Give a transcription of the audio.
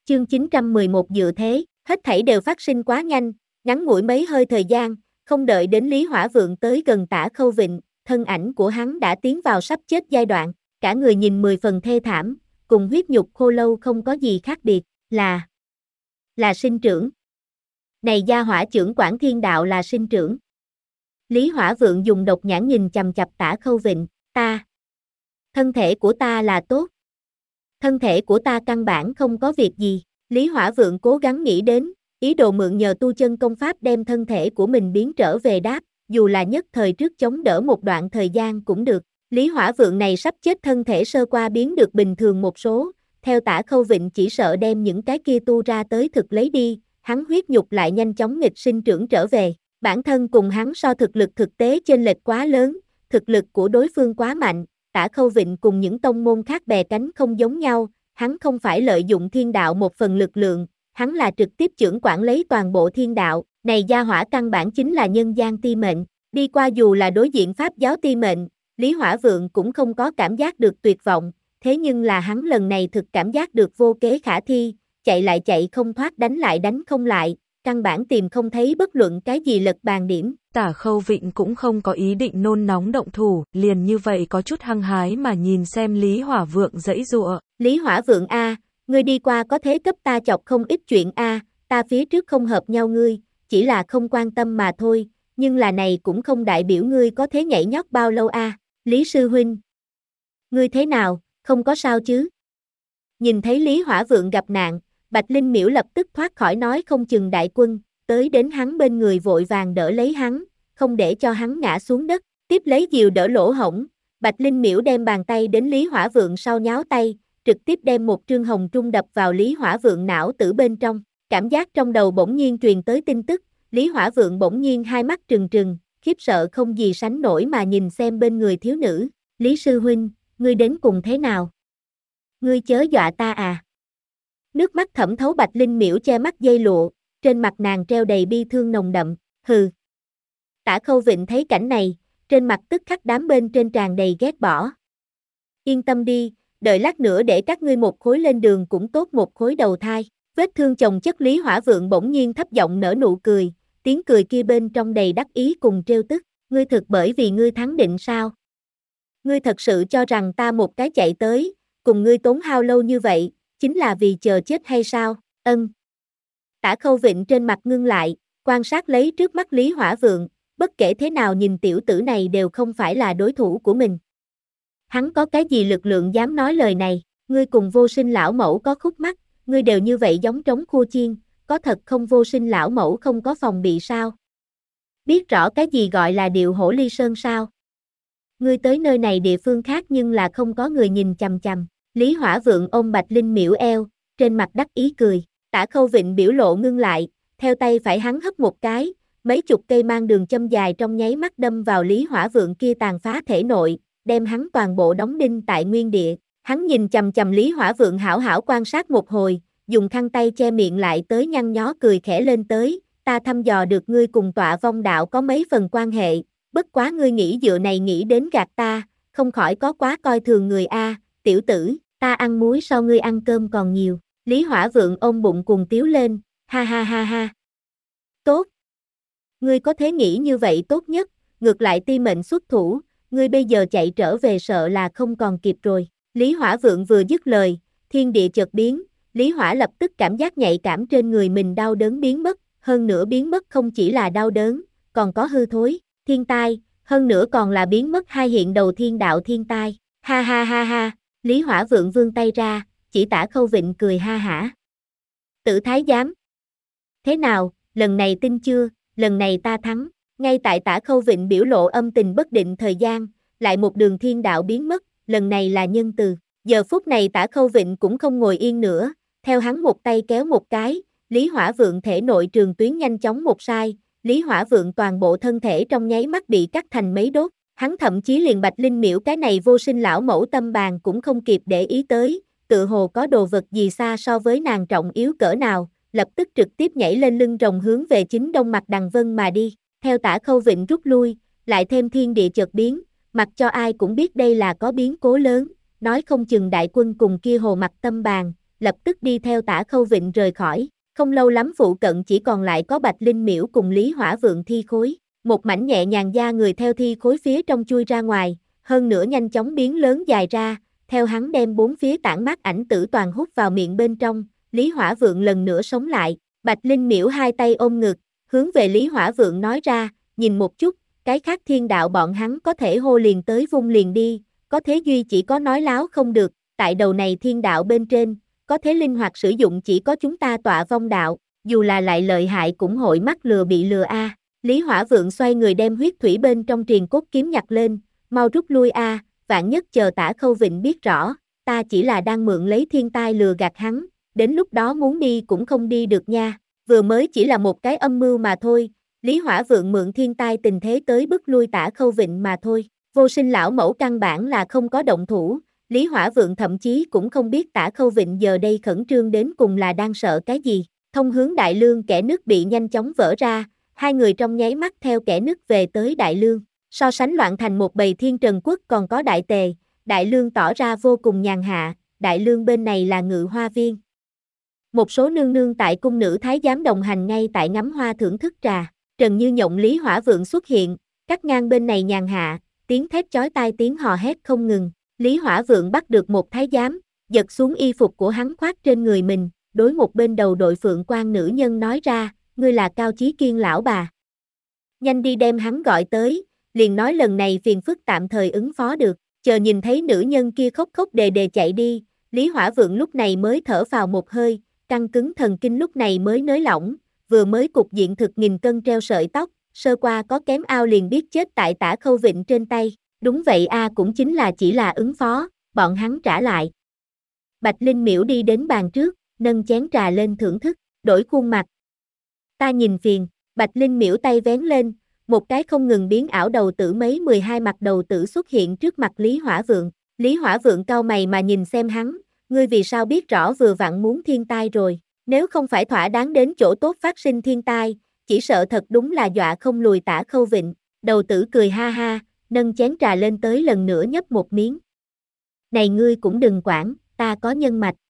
Chương 911 dự thế, hết thảy đều phát sinh quá nhanh, ngắn ngủi mấy hơi thời gian, không đợi đến Lý Hỏa Vượng tới gần Tả Khâu Vịnh, thân ảnh của hắn đã tiến vào sắp chết giai đoạn, cả người nhìn 10 phần thê thảm, cùng huyết nhục khô lâu không có gì khác biệt, là sinh trưởng. Này gia hỏa trưởng quản thiên đạo là sinh trưởng. Lý Hỏa Vượng dùng độc nhãn nhìn chằm chằm Tả Khâu Vịnh, thân thể của ta là tốt. Thân thể của ta căn bản không có việc gì. Lý Hỏa Vượng cố gắng nghĩ đến, ý đồ mượn nhờ tu chân công pháp đem thân thể của mình biến trở về đáp, dù là nhất thời trước chống đỡ một đoạn thời gian cũng được. Lý Hỏa Vượng này sắp chết thân thể sơ qua biến được bình thường một số, theo Tả Khâu Vịnh chỉ sợ đem những cái kia tu ra tới thực lấy đi, hắn huyết nhục lại nhanh chóng nghịch sinh trưởng trở về. Bản thân cùng hắn so thực lực thực tế chênh lệch quá lớn, thực lực của đối phương quá mạnh, Tả Khâu Vịnh cùng những tông môn khác bè cánh không giống nhau, hắn không phải lợi dụng thiên đạo một phần lực lượng, hắn là trực tiếp chưởng quản lấy toàn bộ thiên đạo, này gia hỏa căn bản chính là nhân gian ti mệnh, đi qua dù là đối diện pháp giáo ti mệnh, Lý Hỏa Vượng cũng không có cảm giác được tuyệt vọng, thế nhưng là hắn lần này thực cảm giác được vô kế khả thi, chạy lại chạy không thoát đánh lại đánh không lại, căn bản tìm không thấy bất luận cái gì lật bàn điểm. Tả Khâu Vịnh cũng không có ý định nôn nóng động thủ, liền như vậy có chút hăng hái mà nhìn xem Lý Hỏa Vượng giãy giụa. Lý Hỏa Vượng a, ngươi đi qua có thế cấp ta chọc không ít chuyện a, ta phía trước không hợp nhau ngươi, chỉ là không quan tâm mà thôi, nhưng là này cũng không đại biểu ngươi có thế nhảy nhót bao lâu a. Lý sư huynh, ngươi thế nào, không có sao chứ? Nhìn thấy Lý Hỏa Vượng gặp nạn, Bạch Linh Miễu lập tức thoát khỏi nói không chừng đại quân, tới đến hắn bên người vội vàng đỡ lấy hắn, không để cho hắn ngã xuống đất, tiếp lấy diều đỡ lỗ hổng, Bạch Linh Miễu đem bàn tay đến Lý Hỏa Vượng sau nháo tay, trực tiếp đem một trương hồng trung đập vào Lý Hỏa Vượng não tử bên trong, cảm giác trong đầu bỗng nhiên truyền tới tin tức, Lý Hỏa Vượng bỗng nhiên hai mắt trừng trừng, khiếp sợ không gì sánh nổi mà nhìn xem bên người thiếu nữ, Lý sư huynh, ngươi đến cùng thế nào? Ngươi chớ dọa ta à? Nước mắt thẩm thấu Bạch Linh Miễu che mắt dây lụa, trên mặt nàng treo đầy bi thương nồng đậm, hừ. Tả Khâu Vịnh thấy cảnh này, trên mặt tức khắc đám bên trên tràn đầy ghét bỏ. Yên tâm đi, đợi lát nữa để các ngươi một khối lên đường cũng tốt một khối đầu thai. Vết thương chồng chất Lý Hỏa Vượng bỗng nhiên thấp giọng nở nụ cười, tiếng cười kia bên trong đầy đắc ý cùng trêu tức, ngươi thực bởi vì ngươi thắng định sao? Ngươi thật sự cho rằng ta một cái chạy tới, cùng ngươi tốn hao lâu như vậy, chính là vì chờ chết hay sao? Ân. Tả Khâu Vịnh trên mặt ngưng lại, quan sát lấy trước mắt Lý Hỏa Vượng, bất kể thế nào nhìn tiểu tử này đều không phải là đối thủ của mình. Hắn có cái gì lực lượng dám nói lời này, ngươi cùng Vô Sinh lão mẫu có khúc mắc, ngươi đều như vậy giống trống khua chiên, có thật không Vô Sinh lão mẫu không có phòng bị sao? Biết rõ cái gì gọi là điệu hổ ly sơn sao? Ngươi tới nơi này địa phương khác nhưng là không có người nhìn chằm chằm. Lý Hỏa Vượng ôm Bạch Linh Miễu eo, trên mặt đắc ý cười, Tả Khâu Vịnh biểu lộ ngưng lại, theo tay phải hắn hất một cái, mấy chục cây mang đường châm dài trong nháy mắt đâm vào Lý Hỏa Vượng kia tàn phá thể nội, đem hắn toàn bộ đóng đinh tại nguyên địa. Hắn nhìn chằm chằm Lý Hỏa Vượng hảo hảo quan sát một hồi, dùng khăn tay che miệng lại tới nhăn nhó cười khẽ lên tới, ta thăm dò được ngươi cùng Tọa Vong đạo có mấy phần quan hệ, bất quá ngươi nghĩ dựa này nghĩ đến gạt ta, không khỏi có quá coi thường người a, tiểu tử, ta ăn muối so ngươi ăn cơm còn nhiều. Lý Hỏa Vượng ôm bụng cùng tiếu lên, ha ha ha ha. Tốt. Ngươi có thế nghĩ như vậy tốt nhất, ngược lại ti mệnh xuất thủ, ngươi bây giờ chạy trở về sợ là không còn kịp rồi. Lý Hỏa Vượng vừa dứt lời, thiên địa chợt biến, Lý Hỏa lập tức cảm giác nhạy cảm trên người mình đau đớn biến mất, hơn nữa biến mất không chỉ là đau đớn, còn có hư thối, thiên tai, hơn nữa còn là biến mất hai hiện đầu thiên đạo thiên tai. Ha ha ha ha, Lý Hỏa Vượng vươn tay ra, chỉ Tả Khâu Vịnh cười ha hả. Tử thái giám. Thế nào, lần này tin chưa, lần này ta thắng. Ngay tại Tả Khâu Vịnh biểu lộ âm tình bất định thời gian, lại một đường thiên đạo biến mất, lần này là nhân từ. Giờ phút này Tả Khâu Vịnh cũng không ngồi yên nữa, theo hắn một tay kéo một cái, Lý Hỏa Vượng thể nội trường tuyến nhanh chóng một sai, Lý Hỏa Vượng toàn bộ thân thể trong nháy mắt bị cắt thành mấy đốt, hắn thậm chí liền Bạch Linh Miễu cái này Vô Sinh lão mẫu tâm bàn cũng không kịp để ý tới, tự hồ có đồ vật gì xa so với nàng trọng yếu cỡ nào, lập tức trực tiếp nhảy lên lưng rồng hướng về chính đông mặt Đằng Vân mà đi, theo Tả Khâu Vịnh rút lui, lại thêm thiên địa chợt biến, mặc cho ai cũng biết đây là có biến cố lớn, nói không chừng đại quân cùng kia hồ mặt tâm bàn, lập tức đi theo Tả Khâu Vịnh rời khỏi. Không lâu lắm phụ cận chỉ còn lại có Bạch Linh Miễu cùng Lý Hỏa Vượng thi khối. Một mảnh nhẹ nhàng da người theo thi khối phía trong chui ra ngoài, hơn nữa nhanh chóng biến lớn dài ra, theo hắn đem bốn phía tản mát ảnh tử toàn hút vào miệng bên trong, Lý Hỏa Vượng lần nữa sống lại. Bạch Linh Miễu hai tay ôm ngực, hướng về Lý Hỏa Vượng nói ra, nhìn một chút, cái khác thiên đạo bọn hắn có thể hô liền tới vung liền đi, có thế duy chỉ có nói láo không được, tại đầu này thiên đạo bên trên, có thế linh hoạt sử dụng chỉ có chúng ta Tọa Vong đạo, dù là lại lợi hại cũng hội mắc lừa bị lừa a. Lý Hỏa Vượng xoay người đem huyết thủy bên trong triền cốt kiếm nhặt lên, mau rút lui a, vạn nhất chờ Tả Khâu Vịnh biết rõ, ta chỉ là đang mượn lấy thiên tai lừa gạt hắn, đến lúc đó muốn đi cũng không đi được nha, vừa mới chỉ là một cái âm mưu mà thôi, Lý Hỏa Vượng mượn thiên tai tình thế tới bức lui Tả Khâu Vịnh mà thôi, Vô Sinh lão mẫu căn bản là không có động thủ, Lý Hỏa Vượng thậm chí cũng không biết Tả Khâu Vịnh giờ đây khẩn trương đến cùng là đang sợ cái gì, thông hướng Đại Lương kẽ nước bị nhanh chóng vỡ ra, hai người trong nháy mắt theo kẽ nước về tới Đại Lương, so sánh loạn thành một bầy thiên trần quốc còn có Đại Tề, Đại Lương tỏ ra vô cùng nhàn hạ, Đại Lương bên này là Ngự Hoa Viên. Một số nương nương tại cung nữ thái giám đồng hành ngay tại ngắm hoa thưởng thức trà, Trần Như Nhộng Lý Hỏa Vượng xuất hiện, cắt ngang bên này nhàn hạ, tiếng thét chói tai tiếng hò hét không ngừng, Lý Hỏa Vượng bắt được một thái giám, giật xuống y phục của hắn khoác trên người mình, đối một bên đầu đội phượng quan nữ nhân nói ra, ngươi là Cao Chí Kiên lão bà. Nhanh đi đem hắn gọi tới, liền nói lần này phiền phức tạm thời ứng phó được, chờ nhìn thấy nữ nhân kia khóc khóc đề đề chạy đi, Lý Hỏa Vượng lúc này mới thở vào một hơi, căng cứng thần kinh lúc này mới nới lỏng, vừa mới cục diện thực nghìn cân treo sợi tóc, sơ qua có kém ao liền biết chết tại Tả Khâu Vịnh trên tay, đúng vậy a, cũng chính là chỉ là ứng phó, bọn hắn trả lại. Bạch Linh Miễu đi đến bàn trước, nâng chén trà lên thưởng thức, đổi khuôn mặt. Ta nhìn phiền, Bạch Linh Miễu tay vén lên, một cái không ngừng biến ảo đầu tử mấy 12 mặt đầu tử xuất hiện trước mặt Lý Hỏa Vượng. Lý Hỏa Vượng cau mày mà nhìn xem hắn, ngươi vì sao biết rõ vừa vặn muốn thiên tai rồi, nếu không phải thỏa đáng đến chỗ tốt phát sinh thiên tai, chỉ sợ thật đúng là dọa không lùi Tả Khâu Vịnh. Đầu tử cười ha ha, nâng chén trà lên tới lần nữa nhấp một miếng. Này ngươi cũng đừng quản, ta có nhân mạch,